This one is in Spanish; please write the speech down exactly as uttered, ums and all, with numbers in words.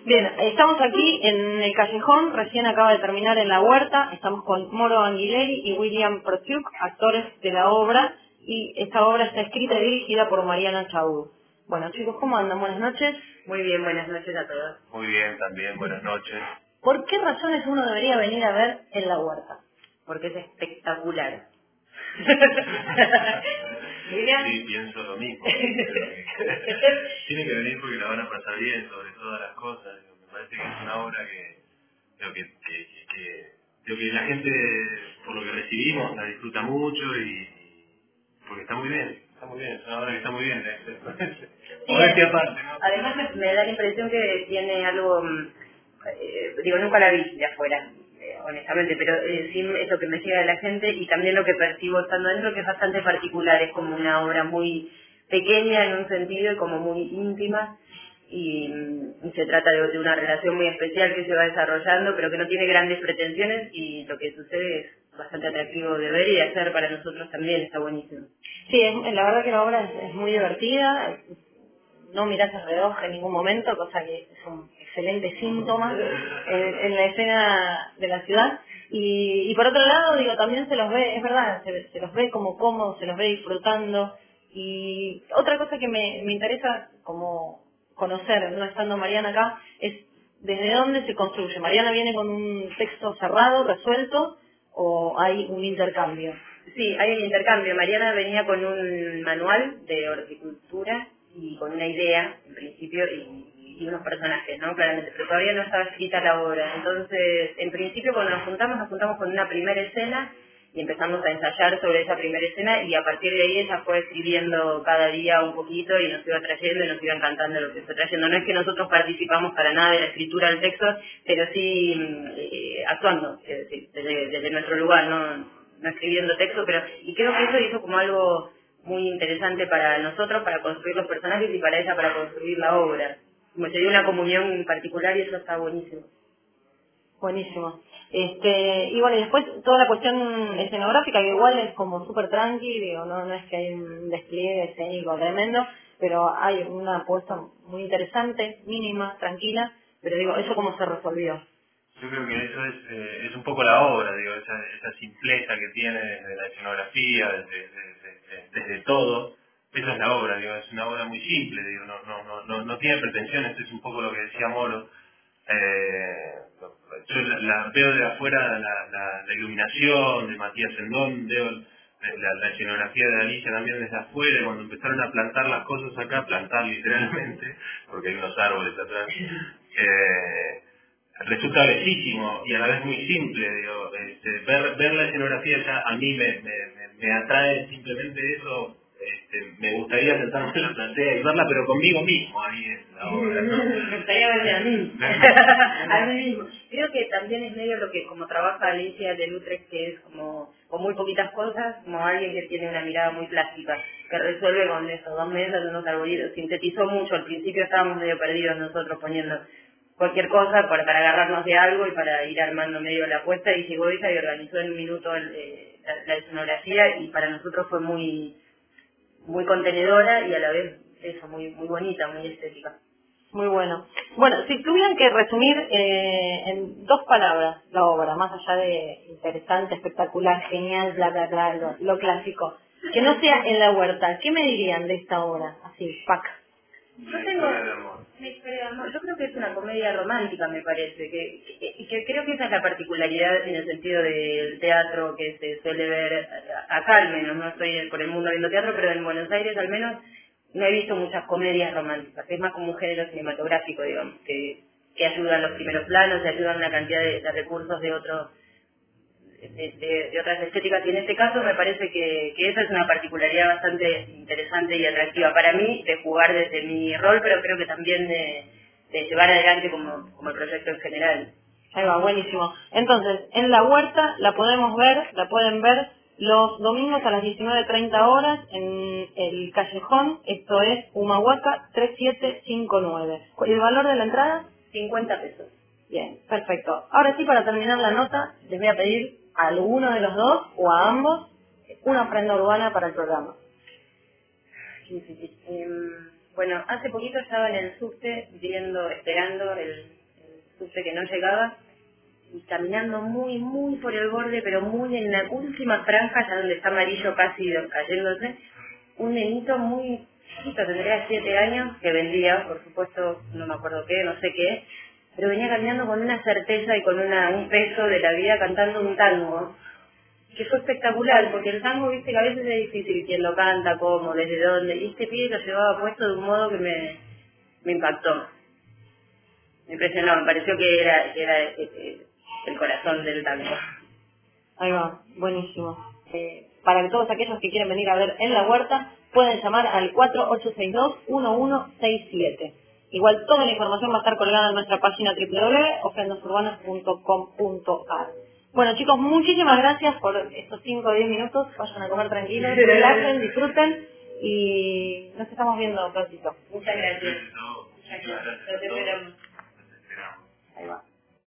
Bien, estamos aquí en el Callejón, recién acaba de terminar en La Huerta, estamos con Moro Anguilleri y William Prochuk, actores de la obra, y esta obra está escrita y dirigida por Mariana Chaud. Bueno, chicos, ¿cómo andan? Buenas noches. Muy bien, buenas noches a todos. Muy bien, también, buenas noches. ¿Por qué razones uno debería venir a ver en La Huerta? Porque es espectacular. Sí, pienso lo mismo. Tienen que venir porque la van a pasar bien sobre todas las cosas. Me parece que es una obra que creo que, que, que, que, creo que la gente, por lo que recibimos, la disfruta mucho y porque está muy bien, está muy bien, es una obra que está muy bien. Sí, aparte, ¿no? además me, me da la impresión que tiene algo, eh, digo, nunca la vi de afuera, eh, honestamente, pero eh, sí eso que me llega de la gente y también lo que percibo estando dentro, que es bastante particular, es como una obra muy pequeña en un sentido y como muy íntima. Y, y se trata de, de una relación muy especial que se va desarrollando, pero que no tiene grandes pretensiones, y lo que sucede es bastante atractivo de ver y de hacer para nosotros también, está buenísimo. Sí, es, la verdad que la obra es, es muy divertida, no mirás el reloj en ningún momento, cosa que es un excelente síntoma en, en la escena de la ciudad. Y, y por otro lado, digo, también se los ve, es verdad, se, se los ve como cómodos, se los ve disfrutando. Y otra cosa que me, me interesa como conocer, no estando Mariana acá, es desde dónde se construye. ¿Mariana viene con un texto cerrado, resuelto, o hay un intercambio? Sí, hay un intercambio. Mariana venía con un manual de horticultura y con una idea, en principio, y, y unos personajes, ¿no? Claramente, pero todavía no estaba escrita la obra. Entonces, en principio, cuando nos juntamos, nos juntamos con una primera escena y empezamos a ensayar sobre esa primera escena, y a partir de ahí ella fue escribiendo cada día un poquito y nos iba trayendo y nos iba encantando lo que fue trayendo. No es que nosotros participamos para nada de la escritura del texto, pero sí eh, actuando, es decir, desde, desde nuestro lugar, no, no escribiendo texto, pero y creo que eso hizo como algo muy interesante para nosotros, para construir los personajes, y para ella para construir la obra. Como se dio una comunión particular y eso está buenísimo. Buenísimo. Este, y bueno, y después toda la cuestión escenográfica, que igual es como súper tranqui, digo, no, no es que hay un despliegue escénico tremendo, pero hay una apuesta muy interesante, mínima, tranquila, pero digo, ¿eso cómo se resolvió? Yo creo que eso es, eh, es un poco la obra, digo, esa, esa simpleza que tiene desde la escenografía, desde, desde, desde, desde todo. Esa es la obra, digo, es una obra muy simple, digo, no, no, no, no, no tiene pretensiones, es un poco lo que decía Moro. Eh, yo la, la veo de afuera, la, la, la iluminación de Matías Endón, veo la, la escenografía de Alicia también desde afuera, cuando empezaron a plantar las cosas acá, plantar literalmente, porque hay unos árboles atrás. Eh, resulta bellísimo y a la vez muy simple, digo, este, ver, ver la escenografía ya a mí me, me, me, me atrae simplemente eso. Este, me gustaría sentarme en la platea y verla, pero conmigo mismo ahí en la obra, ¿no? Me gustaría verme a mí, a mí mismo. Creo que también es medio lo que, como trabaja Alicia de Utrecht, que es como con muy poquitas cosas, como alguien que tiene una mirada muy plástica, que resuelve con esos dos mesas, unos arbolitos, sintetizó mucho. Al principio estábamos medio perdidos nosotros poniendo cualquier cosa para, para agarrarnos de algo y para ir armando medio la apuesta, y llegó ella y organizó en un minuto el, eh, la, la escenografía, y para nosotros fue muy muy contenedora y a la vez eso, muy muy bonita, muy estética. Muy bueno. Bueno, si tuvieran que resumir eh, en dos palabras la obra, más allá de interesante, espectacular, genial, bla, bla, bla, lo, lo clásico, que no sea en La Huerta, ¿qué me dirían de esta obra? Así, pac. Yo tengo una historia de amor. Yo creo que es una comedia romántica, me parece, que, que, y que creo que esa es la particularidad en el sentido del teatro que se suele ver acá, al menos. No estoy por el mundo viendo teatro, pero en Buenos Aires al menos no he visto muchas comedias románticas. Es más como un género cinematográfico, digamos, que, que ayudan los primeros planos, que ayudan una cantidad de, de recursos de otros de, de, de otras estéticas, y en este caso me parece que, que esa es una particularidad bastante interesante y atractiva para mí, de jugar desde mi rol, pero creo que también de, de llevar adelante como, como el proyecto en general. Ahí va, buenísimo. Entonces, en La Huerta la podemos ver, la pueden ver los domingos a las diecinueve treinta horas en el Callejón, esto es Humahuaca tres siete cinco nueve. ¿Y el valor de la entrada? cincuenta pesos. Bien, perfecto. Ahora sí, para terminar la nota, les voy a pedir a alguno de los dos o a ambos una ofrenda urbana para el programa. Sí, sí, sí. Eh, Bueno, hace poquito estaba en el subte, viendo, esperando el, el subte que no llegaba, y caminando muy, muy por el borde, pero muy en la última franja, ya donde está amarillo casi cayéndose, un nenito muy chiquito, tendría siete años, que vendía, por supuesto, no me acuerdo qué, no sé qué, pero venía caminando con una certeza y con una, un peso de la vida cantando un tango, que fue espectacular, porque el tango, viste, que a veces es difícil quién lo canta, cómo, desde dónde, y este pibe lo llevaba puesto de un modo que me, me impactó, me impresionó, me pareció que era, que era el, el corazón del tango. Ahí va, buenísimo. Eh, para todos aquellos que quieren venir a ver en la huerta, pueden llamar al cuatro ocho seis dos, uno uno seis siete. Igual toda la información va a estar colgada en nuestra página doble u doble u doble u punto ofrendas urbanas punto com punto a r. Bueno chicos, muchísimas gracias por estos cinco o diez minutos. Vayan a comer tranquilos, relajen, disfruten y nos estamos viendo prontito. Muchas gracias. Muchas gracias. Muchas gracias.